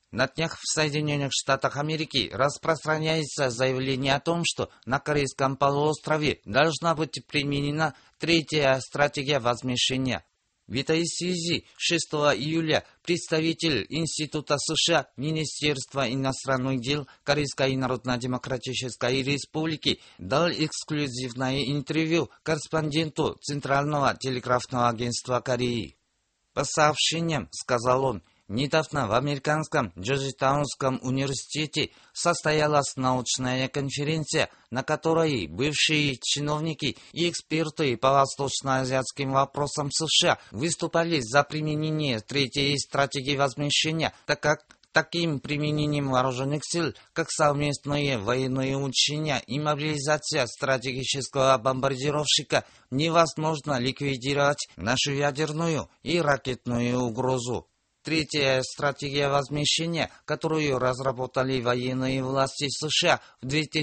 На днях в Соединенных Штатах Америки распространяется заявление о том, что на Корейском полуострове должна быть применена третья стратегия возмещения. В этой связи 6 июля представитель Института США Министерства иностранных дел Корейской Народно-Демократической Республики дал эксклюзивное интервью корреспонденту Центрального телеграфного агентства Кореи. По сообщениям, сказал он, недавно в американском Джорджтаунском университете состоялась научная конференция, на которой бывшие чиновники и эксперты по восточно-азиатским вопросам США выступали за применение третьей стратегии возмещения, так как таким применением вооруженных сил, как совместные военные учения и мобилизация стратегического бомбардировщика, невозможно ликвидировать нашу ядерную и ракетную угрозу. Третья стратегия возмещения, которую разработали военные власти США в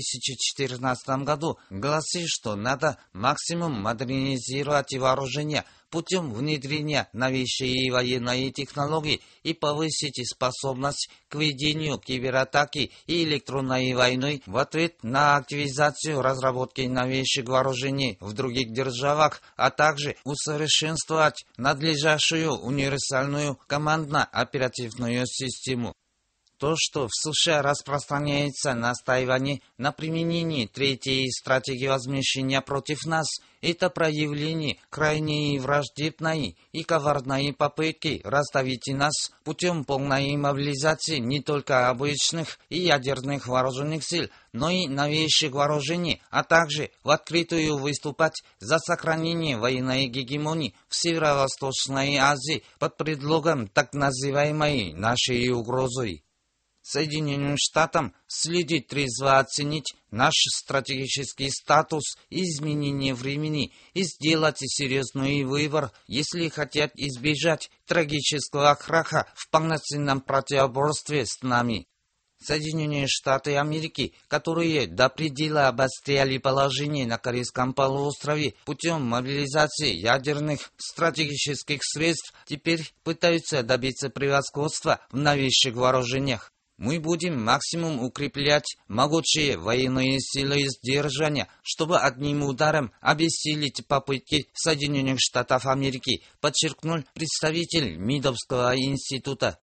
2014 году, гласит, что надо максимум модернизировать вооружение путем внедрения новейшей военной технологии и повысить способность к ведению кибератаки и электронной войны в ответ на активизацию разработки новейших вооружений в других державах, а также усовершенствовать надлежащую универсальную командно-оперативную систему. То, что в США распространяется настаивание на применении третьей стратегии возмещения против нас, это проявление крайне враждебной и коварной попытки раздавить нас путем полной мобилизации не только обычных и ядерных вооруженных сил, но и новейших вооружений, а также в открытую выступать за сохранение военной гегемонии в Северо-Восточной Азии под предлогом так называемой нашей угрозы. Соединенным Штатам следует трезво оценить наш стратегический статус и изменение времени и сделать серьезный выбор, если хотят избежать трагического краха в полноценном противоборстве с нами. Соединенные Штаты Америки, которые до предела обостряли положение на Корейском полуострове путем мобилизации ядерных стратегических средств, теперь пытаются добиться превосходства в новейших вооружениях. Мы будем максимум укреплять могучие военные силы сдержания, чтобы одним ударом обессилить попытки Соединенных Штатов Америки, подчеркнул представитель МИДовского института.